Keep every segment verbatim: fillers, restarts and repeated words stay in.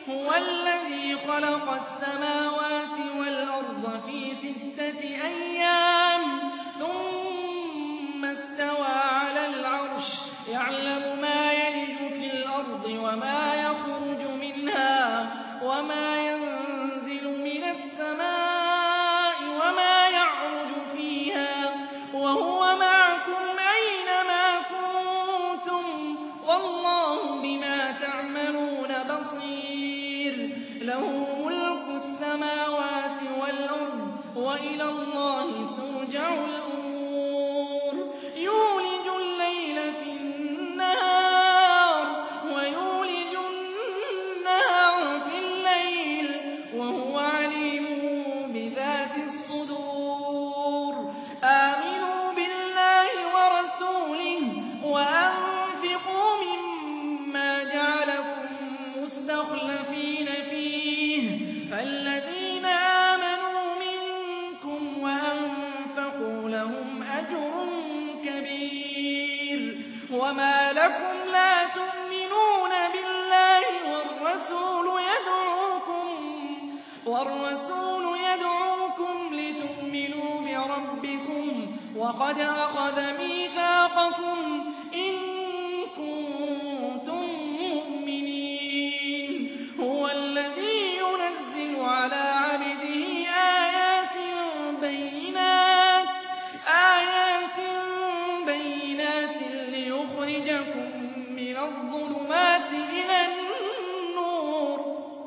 هُوَ الَّذِي خَلَقَ السَّمَاوَاتِ وَالْأَرْضَ فِي سِتَّةِ أَيَّامٍ ثُمَّ اسْتَوَىٰ عَلَى الْعَرْشِ يَعْلَمُ مَا يَلِجُ فِي الْأَرْضِ وَمَا يَخْرُجُ مِنْهَا وَمَا يَنزِلُ مِنَ السَّمَاءِ وَمَا يَعْرُجُ فِيهَا وَهُوَ مَعَكُمْ أَيْنَمَا كُنتُمْ وَاللَّهُ بِمَا تَعْمَلُونَ بَصِيرٌ لَّهُ مُلْكُ السَّمَاوَاتِ وَالْأَرْضِ وَإِلَى اللَّهِ تُرْجَعُ الْأُمُورُ يُولِجُ اللَّيْلَ فِي النَّهَارِ وَيُولِجُ النَّهَارَ في الليل وهو عليم بذات الصدور آمنوا بالله ورسوله وأنفقوا مما جعلكم مستخلفين فيه فالذين آمنوا منكم وأنفقوا لهم أجر كبير وما لكم لا تؤمنون بالله والرسول يدعوكم والرسول يدعوكم لتؤمنوا بربكم وقد أخذ ميثاقكم إن كنتم مؤمنين هو الذي ينزل على عبده آيات بينات آيات بينات ليخرجكم من الظلمات إلى النور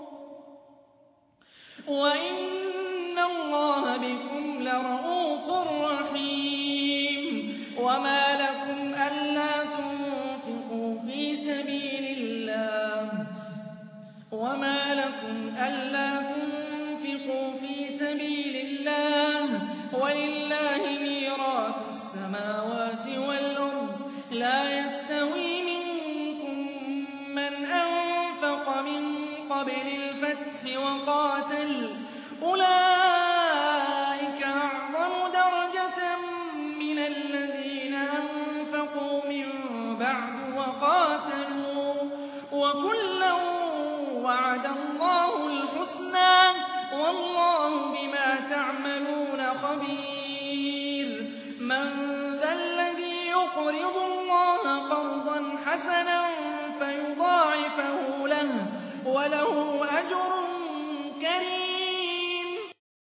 وإن الله بكم لرءوف رحيم وما لكم ألا تنفقوا في سبيل الله وما لكم ألا تنفقوا في سبيل الله ولله ميراث السماوات والأرض لا يستوي منكم من أنفق من قبل الفتح وقاتل أولئك أعظم درجة من الذين أنفقوا من بعد وقاتلوا وكلا وعد الله الحسنى والله بما تعملون خبير من ذا الذي يقرض الله قرضا حسنا فيضاعفه له وله أجر كريم